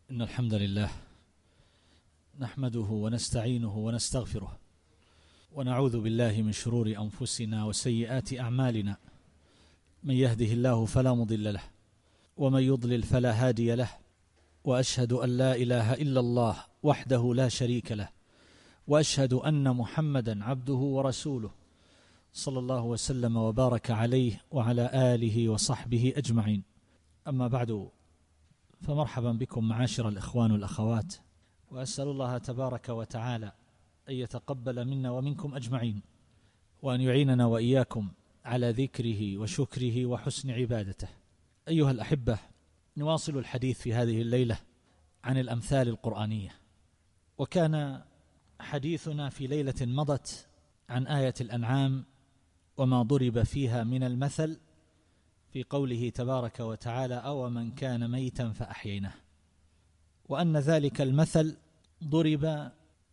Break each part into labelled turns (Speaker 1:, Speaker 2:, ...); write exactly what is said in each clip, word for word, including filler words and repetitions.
Speaker 1: إن الحمد لله نحمده ونستعينه ونستغفره ونعوذ بالله من شرور أنفسنا وسيئات أعمالنا. من يهده الله فلا مضل له ومن يضلل فلا هادي له، وأشهد أن لا إله إلا الله وحده لا شريك له، وأشهد أن محمدا عبده ورسوله صلى الله وسلم وبارك عليه وعلى آله وصحبه أجمعين. أما بعد، فمرحبا بكم معاشر الإخوان والأخوات، وأسأل الله تبارك وتعالى أن يتقبل منا ومنكم أجمعين، وأن يعيننا وإياكم على ذكره وشكره وحسن عبادته. أيها الأحبة، نواصل الحديث في هذه الليلة عن الأمثال القرآنية، وكان حديثنا في ليلة مضت عن آية الأنعام وما ضرب فيها من المثل في قوله تبارك وتعالى: أو من كان ميتا فأحييناه، وأن ذلك المثل ضرب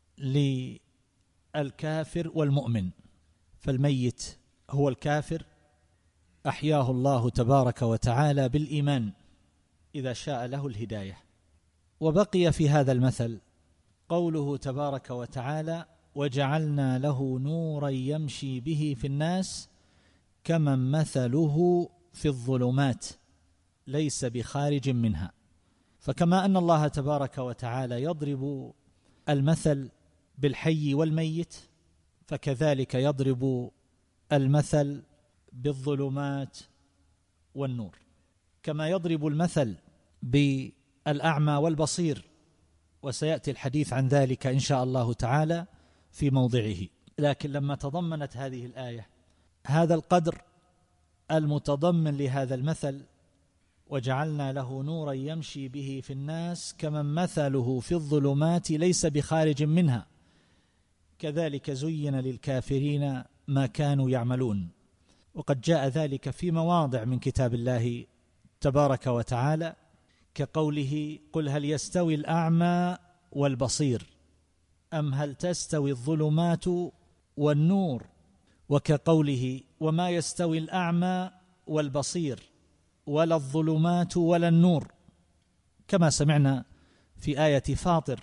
Speaker 1: للكافر والمؤمن، فالميت هو الكافر أحياه الله تبارك وتعالى بالإيمان إذا شاء له الهداية. وبقي في هذا المثل قوله تبارك وتعالى: وجعلنا له نورا يمشي به في الناس كمن مثله في الظلمات ليس بخارج منها. فكما أن الله تبارك وتعالى يضرب المثل بالحي والميت، فكذلك يضرب المثل بالظلمات والنور، كما يضرب المثل بالأعمى والبصير، وسيأتي الحديث عن ذلك إن شاء الله تعالى في موضعه. لكن لما تضمنت هذه الآية هذا القدر المتضمن لهذا المثل: وجعلنا له نورا يمشي به في الناس كمن مثله في الظلمات ليس بخارج منها، كذلك زين للكافرين ما كانوا يعملون. وقد جاء ذلك في مواضع من كتاب الله تبارك وتعالى، كقوله: قل هل يستوي الأعمى والبصير أم هل تستوي الظلمات والنور، وكقوله: وما يستوي الأعمى والبصير ولا الظلمات ولا النور، كما سمعنا في آية فاطر.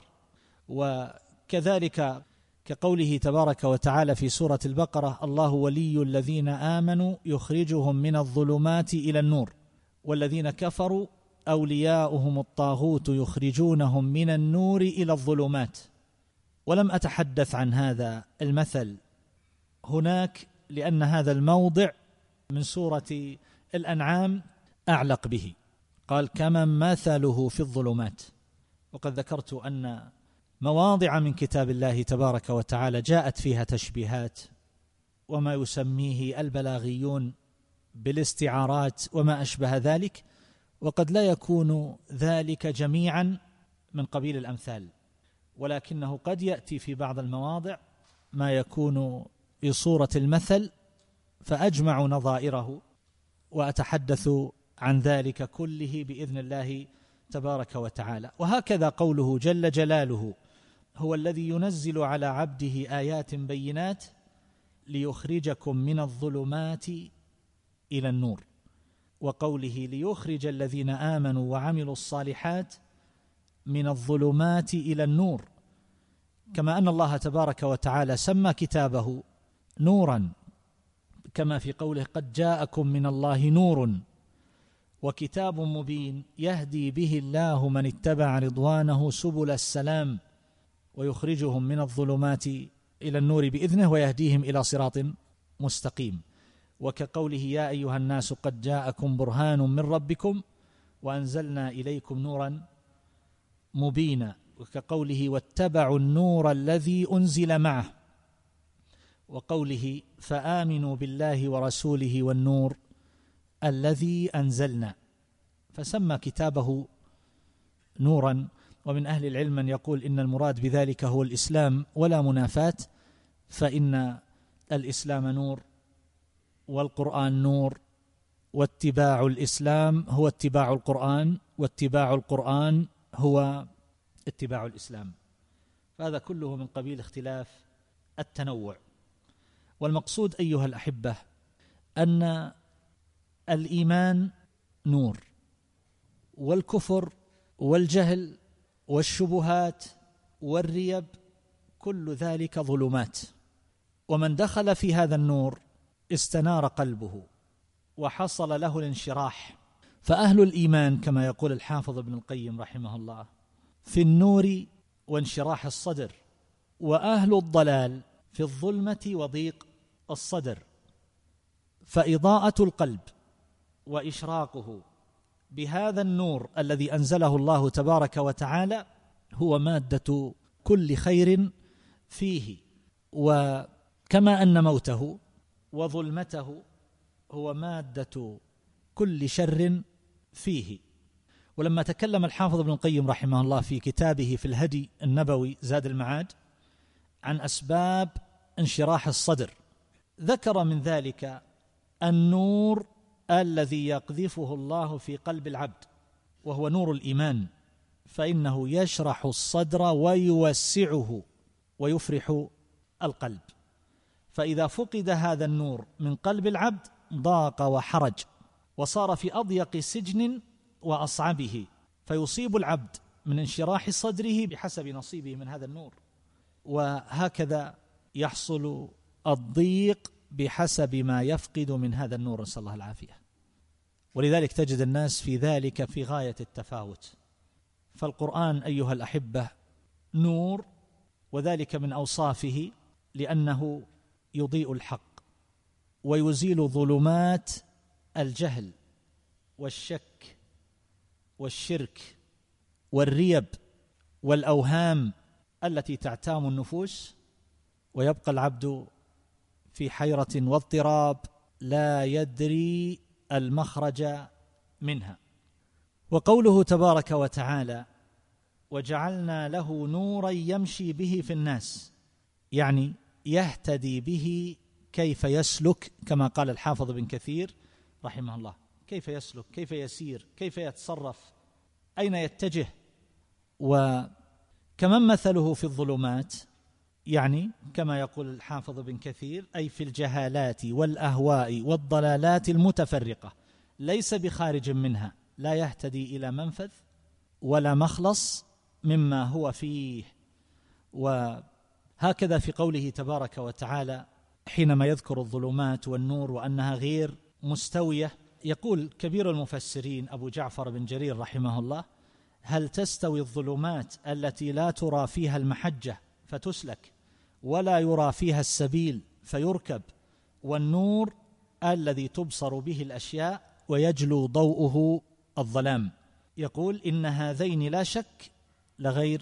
Speaker 1: وكذلك كقوله تبارك وتعالى في سورة البقرة: الله ولي الذين آمنوا يخرجهم من الظلمات إلى النور والذين كفروا أولياؤهم الطاغوت يخرجونهم من النور إلى الظلمات. ولم أتحدث عن هذا المثل هناك لأن هذا الموضع من سورة الأنعام أعلق به، قال: كمن مثله في الظلمات. وقد ذكرت أن مواضع من كتاب الله تبارك وتعالى جاءت فيها تشبيهات وما يسميه البلاغيون بالاستعارات وما أشبه ذلك، وقد لا يكون ذلك جميعا من قبيل الأمثال، ولكنه قد يأتي في بعض المواضع ما يكون في صورة المثل فأجمع نظائره، وأتحدث عن ذلك كله بإذن الله تبارك وتعالى. وهكذا قوله جل جلاله: هو الذي ينزل على عبده آيات بينات ليخرجكم من الظلمات إلى النور، وقوله: ليخرج الذين آمنوا وعملوا الصالحات من الظلمات إلى النور. كما أن الله تبارك وتعالى سمى كتابه نورا، كما في قوله: قد جاءكم من الله نور وكتاب مبين يهدي به الله من اتبع رضوانه سبل السلام ويخرجهم من الظلمات إلى النور بإذنه ويهديهم إلى صراط مستقيم. وكقوله: يا أيها الناس قد جاءكم برهان من ربكم وأنزلنا إليكم نورا مبينا. وكقوله: واتبعوا النور الذي أنزل معه. وقوله: فآمنوا بالله ورسوله والنور الذي أنزلنا. فسمى كتابه نورا. ومن أهل العلم من يقول إن المراد بذلك هو الإسلام ولا منافاة، فإن الإسلام نور والقرآن نور، واتباع الإسلام هو اتباع القرآن، واتباع القرآن هو اتباع الإسلام. فهذا كله من قبيل اختلاف التنوع. والمقصود أيها الأحبة أن الإيمان نور، والكفر والجهل والشبهات والريب، كل ذلك ظلمات. ومن دخل في هذا النور استنار قلبه وحصل له الانشراح. فأهل الإيمان كما يقول الحافظ ابن القيم رحمه الله في النور وانشراح الصدر، وأهل الضلال في الظلمة وضيق الصدر. فإضاءة القلب وإشراقه بهذا النور الذي أنزله الله تبارك وتعالى هو مادة كل خير فيه، وكما أن موته وظلمته هو مادة كل شر فيه. ولما تكلم الحافظ ابن القيم رحمه الله في كتابه في الهدي النبوي زاد المعاد عن أسباب انشراح الصدر، ذكر من ذلك النور الذي يقذفه الله في قلب العبد، وهو نور الإيمان، فإنه يشرح الصدر ويوسعه ويفرح القلب. فإذا فقد هذا النور من قلب العبد ضاق وحرج، وصار في أضيق سجن وأصعبه، فيصيب العبد من انشراح صدره بحسب نصيبه من هذا النور، وهكذا يحصل الضيق بحسب ما يفقد من هذا النور، نسأل الله العافية. ولذلك تجد الناس في ذلك في غاية التفاوت. فالقرآن أيها الأحبة نور، وذلك من أوصافه لأنه يضيء الحق ويزيل ظلمات الجهل والشك والشرك والريب والأوهام التي تعتام النفوس، ويبقى العبد في حيرة واضطراب لا يدري المخرج منها. وقوله تبارك وتعالى وجعلنا له نورا يمشي به في الناس، يعني يهتدي به كيف يسلك، كما قال الحافظ بن كثير رحمه الله، كيف يسلك، كيف يسير، كيف يتصرف، أين يتجه. وكمن مثله في الظلمات، يعني كما يقول الحافظ بن كثير أي في الجهالات والأهواء والضلالات المتفرقة، ليس بخارج منها، لا يهتدي إلى منفذ ولا مخلص مما هو فيه. وهكذا في قوله تبارك وتعالى حينما يذكر الظلمات والنور وأنها غير مستوية، يقول كبير المفسرين أبو جعفر بن جرير رحمه الله هل تستوي الظلمات التي لا ترى فيها المحجة فتسلك ولا يرى فيها السبيل فيركب، والنور الذي تبصر به الأشياء ويجلو ضوءه الظلام؟ يقول إن هذين لا شك لغير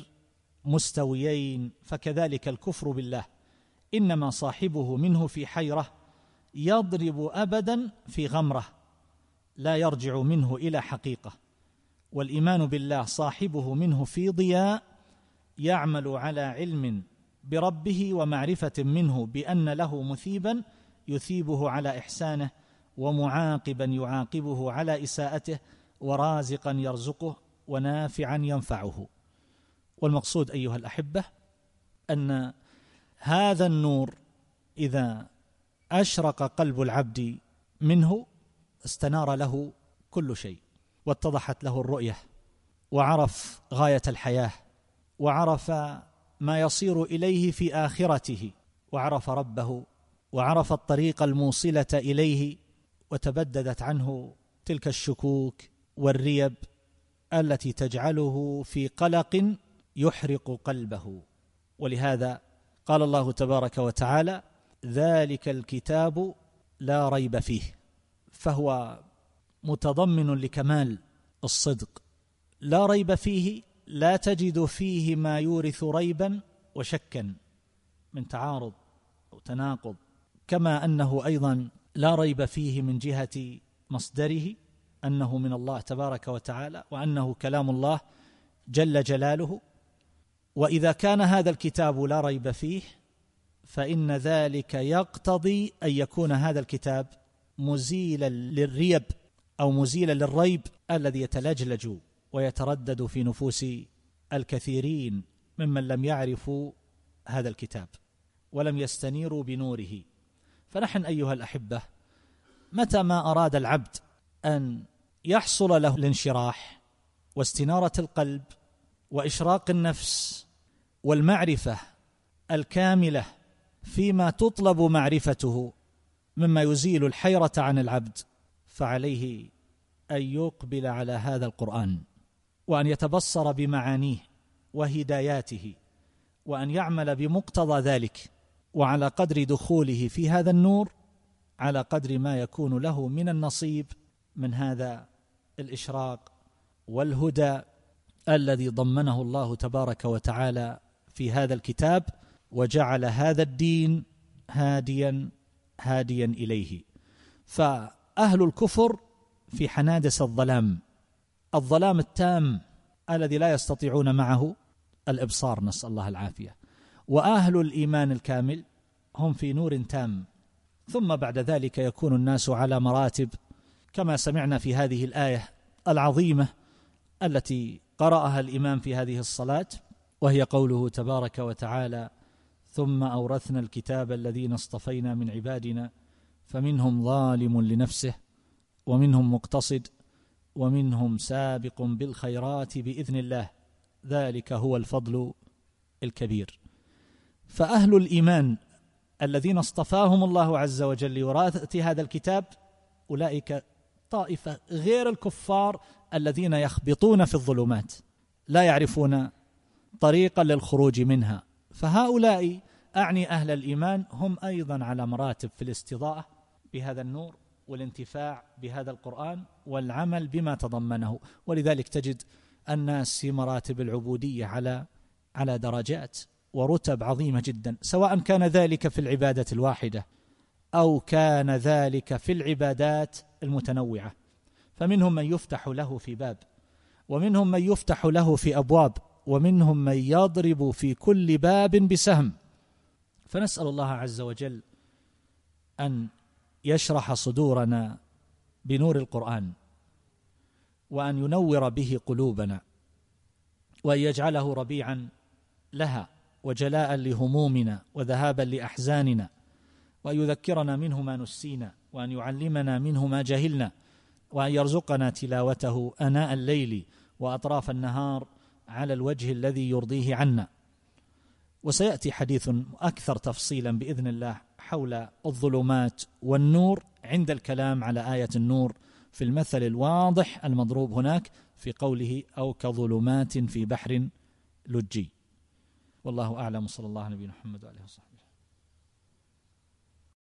Speaker 1: مستويين، فكذلك الكفر بالله إنما صاحبه منه في حيرة يضرب أبدا في غمرة لا يرجع منه إلى حقيقة، والإيمان بالله صاحبه منه في ضياء يعمل على علم بربه ومعرفة منه بأن له مثيبا يثيبه على إحسانه، ومعاقبا يعاقبه على إساءته، ورازقا يرزقه، ونافعا ينفعه. والمقصود أيها الأحبة أن هذا النور إذا أشرق قلب العبد منه استنار له كل شيء، واتضحت له الرؤية، وعرف غاية الحياة، وعرف ما يصير إليه في آخرته، وعرف ربه، وعرف الطريق الموصلة إليه، وتبددت عنه تلك الشكوك والريب التي تجعله في قلق يحرق قلبه. ولهذا قال الله تبارك وتعالى ذلك الكتاب لا ريب فيه، فهو متضمن لكمال الصدق، لا ريب فيه، لا تجد فيه ما يورث ريبا وشكا من تعارض أو تناقض، كما أنه أيضا لا ريب فيه من جهة مصدره أنه من الله تبارك وتعالى، وأنه كلام الله جل جلاله. وإذا كان هذا الكتاب لا ريب فيه فإن ذلك يقتضي أن يكون هذا الكتاب مزيلا للريب أو مزيلا للريب الذي يتلجلج ويتردد في نفوس الكثيرين ممن لم يعرفوا هذا الكتاب ولم يستنيروا بنوره. فنحن أيها الأحبة متى ما أراد العبد أن يحصل له الانشراح واستنارة القلب وإشراق النفس والمعرفة الكاملة فيما تطلب معرفته مما يزيل الحيرة عن العبد، فعليه أن يقبل على هذا القرآن وأن يتبصر بمعانيه وهداياته وأن يعمل بمقتضى ذلك، وعلى قدر دخوله في هذا النور على قدر ما يكون له من النصيب من هذا الإشراق والهدى الذي ضمنه الله تبارك وتعالى في هذا الكتاب، وجعل هذا الدين هاديا هاديا إليه. فأهل الكفر في حنادس الظلام، الظلام التام الذي لا يستطيعون معه الإبصار، نسأل الله العافية، وأهل الإيمان الكامل هم في نور تام. ثم بعد ذلك يكون الناس على مراتب كما سمعنا في هذه الآية العظيمة التي قرأها الإمام في هذه الصلاة، وهي قوله تبارك وتعالى: ثم أورثنا الكتاب الذين اصطفينا من عبادنا فمنهم ظالم لنفسه ومنهم مقتصد ومنهم سابق بالخيرات بإذن الله ذلك هو الفضل الكبير. فأهل الإيمان الذين اصطفاهم الله عز وجل لوراثة هذا الكتاب أولئك طائفة غير الكفار الذين يخبطون في الظلمات لا يعرفون طريقا للخروج منها. فهؤلاء أعني أهل الإيمان هم أيضا على مراتب في الاستضاءة بهذا النور والانتفاع بهذا القرآن والعمل بما تضمنه. ولذلك تجد الناس في مراتب العبودية على على درجات ورتب عظيمة جدا، سواء كان ذلك في العبادة الواحدة أو كان ذلك في العبادات المتنوعة. فمنهم من يفتح له في باب، ومنهم من يفتح له في أبواب، ومنهم من يضرب في كل باب بسهم. فنسأل الله عز وجل أن يشرح صدورنا بنور القرآن، وأن ينور به قلوبنا، وأن يجعله ربيعا لها وجلاء لهمومنا وذهابا لأحزاننا، وأن يذكرنا منه ما نسينا، وأن يعلمنا منه ما جهلنا، وأن يرزقنا تلاوته آناء الليل وأطراف النهار على الوجه الذي يرضيه عنا. وسيأتي حديث أكثر تفصيلا بإذن الله حول الظلمات والنور عند الكلام على آية النور في المثل الواضح المضروب هناك في قوله أو كظلمات في بحر لجي. والله أعلم، صلى الله عليه وسلم محمد وعليه وصحبه.